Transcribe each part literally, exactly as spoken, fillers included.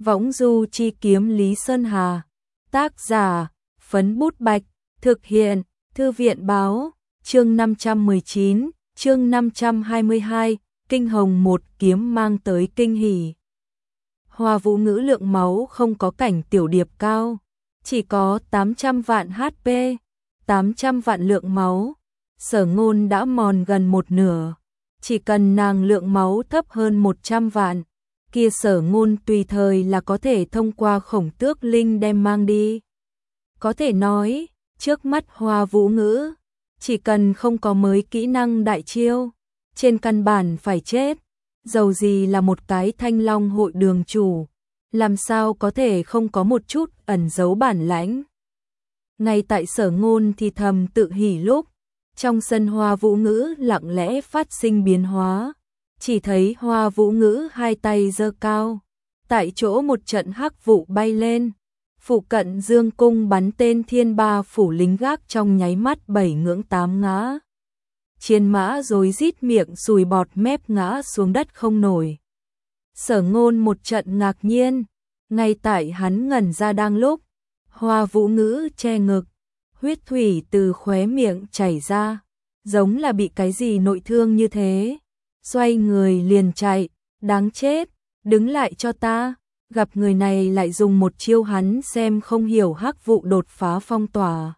Võng du chi kiếm Lý Sơn Hà. Tác giả, Phấn Bút Bạch. Thực hiện, Thư viện báo. Chương năm trăm mười chín, chương năm trăm hai mươi hai, Kinh Hồng một kiếm mang tới kinh hỉ. Hoa Vũ Ngữ lượng máu không có cảnh Tiểu Điệp cao, chỉ có tám trăm vạn hát pê, tám trăm vạn lượng máu. Sở Ngôn đã mòn gần một nửa, chỉ cần nàng lượng máu thấp hơn một trăm vạn, kia Sở Ngôn tùy thời là có thể thông qua Khổng Tước Linh đem mang đi. Có thể nói, trước mắt Hoa Vũ Ngữ, chỉ cần không có mới kỹ năng đại chiêu, trên căn bản phải chết. Dầu gì là một cái Thanh Long hội đường chủ, làm sao có thể không có một chút ẩn giấu bản lãnh. Ngay tại Sở Ngôn thì thầm tự hỉ lúc, trong sân Hoa Vũ Ngữ lặng lẽ phát sinh biến hóa, chỉ thấy Hoa Vũ Ngữ hai tay giơ cao, tại chỗ một trận hắc vụ bay lên, phụ cận dương cung bắn tên thiên ba phủ lính gác trong nháy mắt bảy ngưỡng tám ngã. Chiến mã rối rít miệng sùi bọt mép ngã xuống đất không nổi. Sở Ngôn một trận ngạc nhiên, ngay tại hắn ngẩn ra đang lúc, Hoa Vũ Ngữ che ngực, huyết thủy từ khóe miệng chảy ra, giống là bị cái gì nội thương như thế. Xoay người liền chạy, đáng chết, đứng lại cho ta. Gặp người này lại dùng một chiêu hắn xem không hiểu hắc vụ đột phá phong tỏa.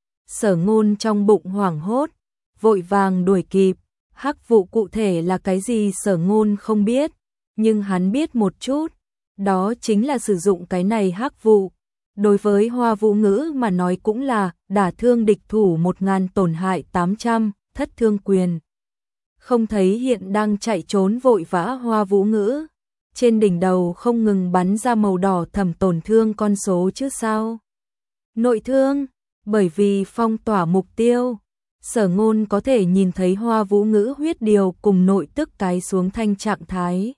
Sở Ngôn trong bụng hoảng hốt, vội vàng đuổi kịp. Hắc vụ cụ thể là cái gì Sở Ngôn không biết, nhưng hắn biết một chút, đó chính là sử dụng cái này hắc vụ. Đối với Hoa Vũ Ngữ mà nói cũng là đả thương địch thủ một ngàn tổn hại tám trăm, thất thương quyền. Không thấy hiện đang chạy trốn vội vã Hoa Vũ Ngữ, trên đỉnh đầu không ngừng bắn ra màu đỏ thẫm tổn thương con số chứ sao. Nội thương, bởi vì phong tỏa mục tiêu, Sở Ngôn có thể nhìn thấy Hoa Vũ Ngữ huyết điều cùng nội tức cái xuống thanh trạng thái.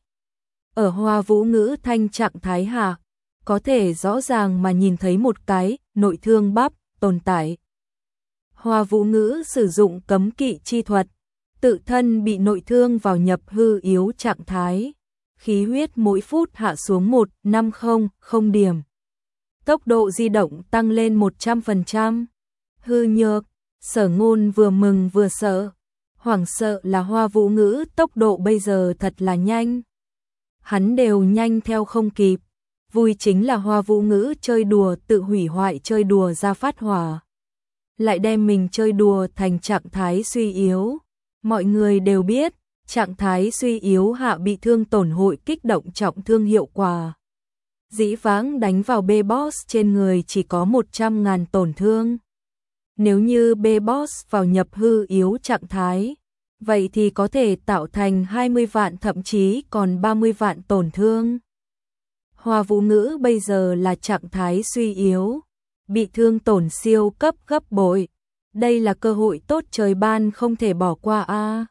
Ở Hoa Vũ Ngữ thanh trạng thái hạ, có thể rõ ràng mà nhìn thấy một cái nội thương bắp tồn tại. Hoa Vũ Ngữ sử dụng cấm kỵ chi thuật, tự thân bị nội thương vào nhập hư yếu trạng thái, khí huyết mỗi phút hạ xuống một phẩy năm không không điểm. Tốc độ di động tăng lên một trăm phần trăm. Hư nhược, Sở Ngôn vừa mừng vừa sợ, hoảng sợ là Hoa Vũ Ngữ tốc độ bây giờ thật là nhanh. Hắn đều nhanh theo không kịp, vui chính là Hoa Vũ Ngữ chơi đùa tự hủy hoại chơi đùa ra phát hỏa, lại đem mình chơi đùa thành trạng thái suy yếu. Mọi người đều biết, trạng thái suy yếu hạ bị thương tổn hội kích động trọng thương hiệu quả. Dĩ vãng đánh vào B-Boss trên người chỉ có một trăm ngàn tổn thương. Nếu như B-Boss vào nhập hư yếu trạng thái, vậy thì có thể tạo thành hai mươi vạn thậm chí còn ba mươi vạn tổn thương. Hoa Vũ Ngữ bây giờ là trạng thái suy yếu, bị thương tổn siêu cấp gấp bội. Đây là cơ hội tốt trời ban không thể bỏ qua a.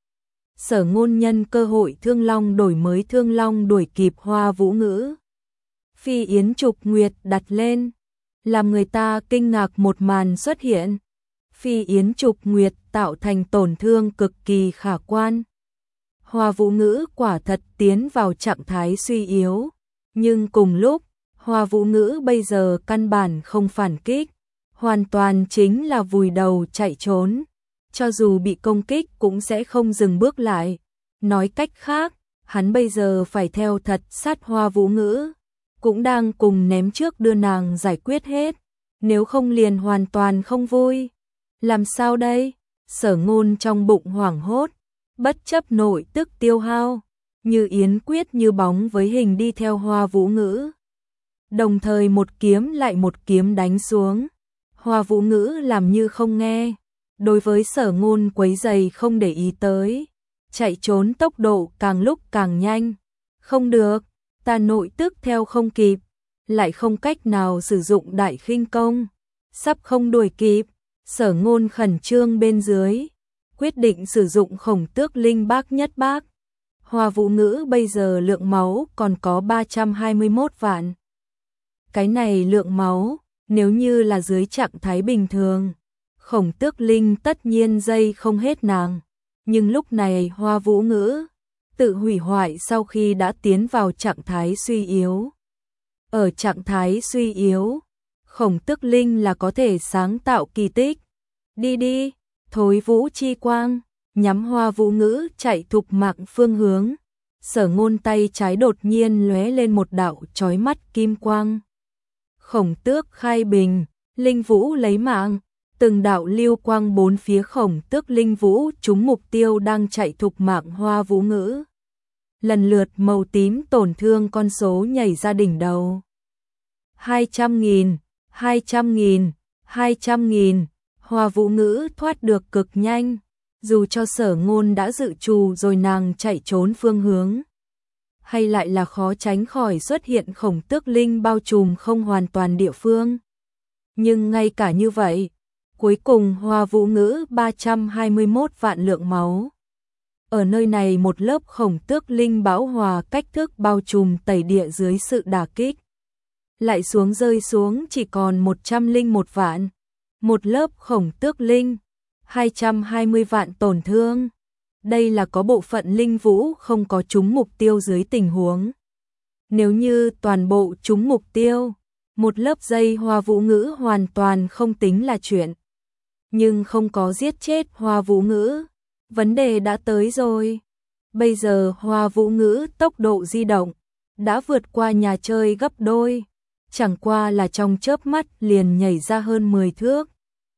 Sở Ngôn nhân cơ hội Thương Long đổi mới Thương Long đuổi kịp Hoa Vũ Ngữ. Phi yến trục nguyệt đặt lên, làm người ta kinh ngạc một màn xuất hiện. Phi yến trục nguyệt tạo thành tổn thương cực kỳ khả quan. Hoa Vũ Ngữ quả thật tiến vào trạng thái suy yếu, nhưng cùng lúc, Hoa Vũ Ngữ bây giờ căn bản không phản kích, hoàn toàn chính là vùi đầu chạy trốn. Cho dù bị công kích cũng sẽ không dừng bước lại. Nói cách khác, hắn bây giờ phải theo thật sát Hoa Vũ Ngữ, cũng đang cùng ném trước đưa nàng giải quyết hết, nếu không liền hoàn toàn không vui. Làm sao đây? Sở Ngôn trong bụng hoảng hốt, bất chấp nội tức tiêu hao, như yến quyết như bóng với hình đi theo Hoa Vũ Ngữ. Đồng thời một kiếm lại một kiếm đánh xuống. Hoa Vũ Ngữ làm như không nghe, đối với Sở Ngôn quấy rầy không để ý tới, chạy trốn tốc độ càng lúc càng nhanh. Không được, ta nội tức theo không kịp, lại không cách nào sử dụng đại khinh công, sắp không đuổi kịp. Sở Ngôn khẩn trương bên dưới, quyết định sử dụng Khổng Tước Linh bác nhất bác. Hoa Vũ Ngữ bây giờ lượng máu còn có ba trăm hai mươi mốt vạn. Cái này lượng máu, nếu như là dưới trạng thái bình thường, Khổng Tước Linh tất nhiên dây không hết nàng. Nhưng lúc này Hoa Vũ Ngữ tự hủy hoại sau khi đã tiến vào trạng thái suy yếu. Ở trạng thái suy yếu, Khổng Tước Linh là có thể sáng tạo kỳ tích. Đi đi, thối vũ chi quang, nhắm Hoa Vũ Ngữ chạy thục mạng phương hướng. Sở Ngôn tay trái đột nhiên lóe lên một đạo chói mắt kim quang. Khổng Tước khai bình, Linh Vũ lấy mạng, từng đạo lưu quang bốn phía Khổng Tước Linh Vũ trúng mục tiêu đang chạy thục mạng Hoa Vũ Ngữ. Lần lượt màu tím tổn thương con số nhảy ra đỉnh đầu. hai trăm nghìn, hai trăm nghìn, hai trăm nghìn, Hoa Vũ Ngữ thoát được cực nhanh, dù cho Sở Ngôn đã dự trù rồi nàng chạy trốn phương hướng. Hay lại là khó tránh khỏi xuất hiện Khổng Tước Linh bao trùm không hoàn toàn địa phương. Nhưng ngay cả như vậy, cuối cùng Hoa Vũ Ngữ ba trăm hai mươi mốt vạn lượng máu. Ở nơi này một lớp Khổng Tước Linh bão hòa cách thức bao trùm tẩy địa dưới sự đả kích. Lại xuống rơi xuống chỉ còn một trăm lẻ một vạn. Một lớp Khổng Tước Linh, hai trăm hai mươi vạn tổn thương. Đây là có bộ phận linh vũ không có trúng mục tiêu dưới tình huống. Nếu như toàn bộ trúng mục tiêu, một lớp dây Hoa Vũ Ngữ hoàn toàn không tính là chuyện. Nhưng không có giết chết Hoa Vũ Ngữ, vấn đề đã tới rồi. Bây giờ Hoa Vũ Ngữ tốc độ di động đã vượt qua nhà chơi gấp đôi, chẳng qua là trong chớp mắt liền nhảy ra hơn mười thước.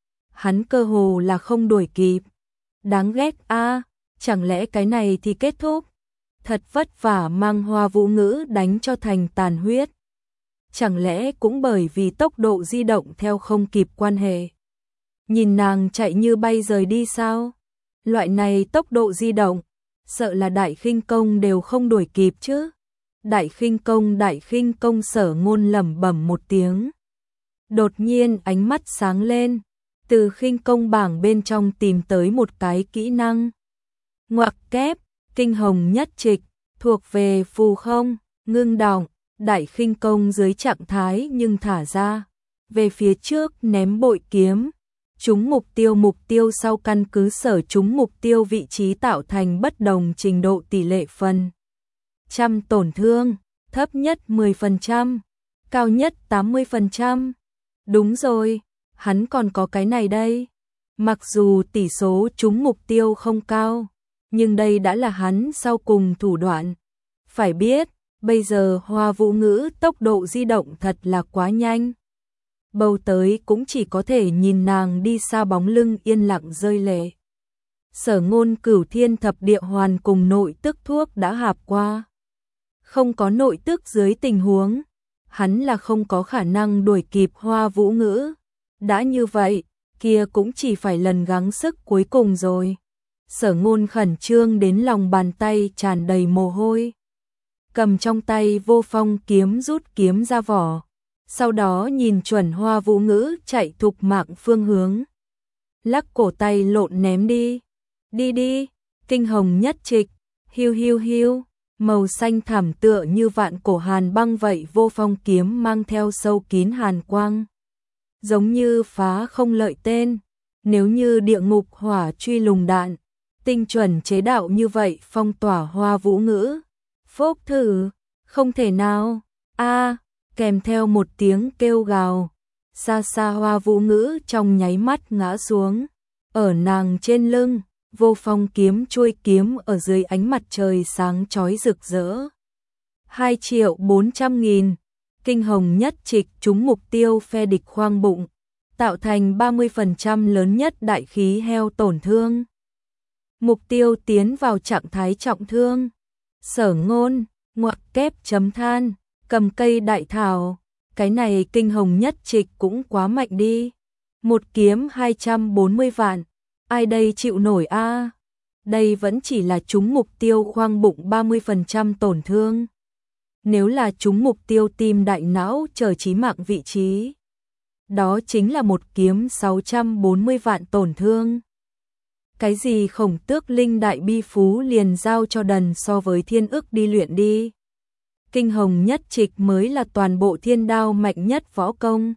Hắn cơ hồ là không đuổi kịp. Đáng ghét a, chẳng lẽ cái này thì kết thúc? Thật vất vả mang Hoa Vũ Ngữ đánh cho thành tàn huyết. Chẳng lẽ cũng bởi vì tốc độ di động theo không kịp quan hệ? Nhìn nàng chạy như bay rời đi sao? Loại này tốc độ di động, sợ là Đại Khinh Công đều không đuổi kịp chứ. Đại Khinh Công, Đại Khinh Công, Sở Ngôn lẩm bẩm một tiếng. Đột nhiên ánh mắt sáng lên, từ khinh công bảng bên trong tìm tới một cái kỹ năng. Ngoặc kép, kinh hồng nhất trịch, thuộc về phù không, ngưng động, Đại Khinh Công dưới trạng thái nhưng thả ra. Về phía trước ném bội kiếm, trúng mục tiêu mục tiêu sau căn cứ sở trúng mục tiêu vị trí tạo thành bất đồng trình độ tỷ lệ phần. Trăm tổn thương, thấp nhất mười phần trăm, cao nhất tám mươi phần trăm. Đúng rồi, hắn còn có cái này đây. Mặc dù tỷ số trúng mục tiêu không cao, nhưng đây đã là hắn sau cùng thủ đoạn. Phải biết, bây giờ Hoa Vũ Ngữ tốc độ di động thật là quá nhanh. Bầu tới cũng chỉ có thể nhìn nàng đi xa bóng lưng yên lặng rơi lệ. Sở Ngôn Cửu Thiên Thập Địa Hoàn cùng nội tức thuốc đã hạp qua. Không có nội tức dưới tình huống, hắn là không có khả năng đuổi kịp Hoa Vũ Ngữ. Đã như vậy, kia cũng chỉ phải lần gắng sức cuối cùng rồi. Sở Ngôn khẩn trương đến lòng bàn tay tràn đầy mồ hôi. Cầm trong tay Vô Phong kiếm rút kiếm ra vỏ. Sau đó nhìn chuẩn Hoa Vũ Ngữ chạy thục mạng phương hướng. Lắc cổ tay lộn ném đi. Đi đi, kinh hồng nhất trịch, hiu hiu hiu. Màu xanh thẳm tựa như vạn cổ hàn băng vậy. Vô Phong kiếm mang theo sâu kín hàn quang, giống như phá không lợi tên. Nếu như địa ngục hỏa truy lùng đạn, tinh chuẩn chế đạo như vậy phong tỏa Hoa Vũ Ngữ. Phốc thử, không thể nào. A, kèm theo một tiếng kêu gào, xa xa Hoa Vũ Ngữ trong nháy mắt ngã xuống. Ở nàng trên lưng, Vô Phong kiếm chuôi kiếm ở dưới ánh mặt trời sáng chói rực rỡ. hai triệu bốn trăm nghìn, kinh hồng nhất trịch trúng mục tiêu phe địch khoang bụng, tạo thành ba mươi phần trăm lớn nhất đại khí heo tổn thương. Mục tiêu tiến vào trạng thái trọng thương. Sở Ngôn, ngoặc kép chấm than, cầm cây đại thảo, cái này kinh hồng nhất trịch cũng quá mạnh đi. Một kiếm hai trăm bốn mươi vạn, ai đây chịu nổi a? Đây vẫn chỉ là trúng mục tiêu khoang bụng ba mươi phần trăm tổn thương. Nếu là trúng mục tiêu tim đại não chờ chí mạng vị trí, đó chính là một kiếm sáu trăm bốn mươi vạn tổn thương. Cái gì Khổng Tước Linh đại bi phú liền giao cho đần so với thiên ức đi luyện đi. Kinh hồng nhất trịch mới là toàn bộ thiên đao mạnh nhất võ công.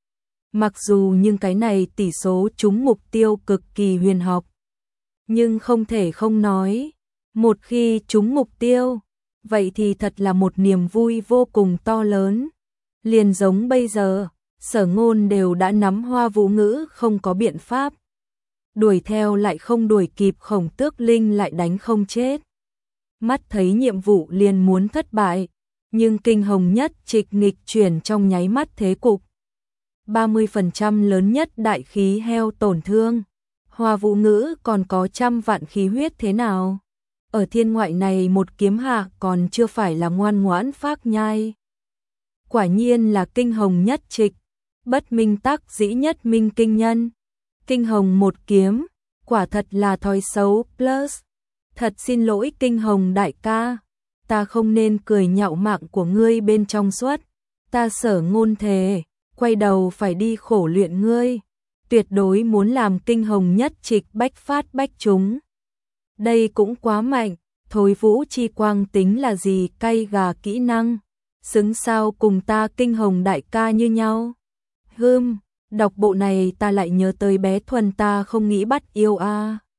Mặc dù nhưng cái này tỷ số trúng mục tiêu cực kỳ huyền học. Nhưng không thể không nói, một khi trúng mục tiêu, vậy thì thật là một niềm vui vô cùng to lớn. Liền giống bây giờ, Sở Ngôn đều đã nắm Hoa Vũ Ngữ không có biện pháp. Đuổi theo lại không đuổi kịp, Khổng Tước Linh lại đánh không chết. Mắt thấy nhiệm vụ liền muốn thất bại, nhưng Kinh Hồng Nhất Trịch nghịch chuyển trong nháy mắt thế cục. ba mươi phần trăm lớn nhất đại khí heo tổn thương. Hoa Vũ Ngữ còn có trăm vạn khí huyết thế nào? Ở thiên ngoại này một kiếm hạ còn chưa phải là ngoan ngoãn phác nhai. Quả nhiên là Kinh Hồng Nhất Trịch, bất minh tắc dĩ nhất minh kinh nhân. Kinh Hồng một kiếm, quả thật là thói xấu plus. Thật xin lỗi Kinh Hồng đại ca, ta không nên cười nhạo mạng của ngươi bên trong suốt. Ta Sở Ngôn thề, quay đầu phải đi khổ luyện ngươi, tuyệt đối muốn làm Kinh Hồng Nhất Trịch bách phát bách trúng. Đây cũng quá mạnh, Thối Vũ Chi Quang tính là gì, cay gà kỹ năng, xứng sao cùng ta Kinh Hồng đại ca như nhau. Hừm, đọc bộ này ta lại nhớ tới bé Thuần ta không nghĩ bắt yêu a. À.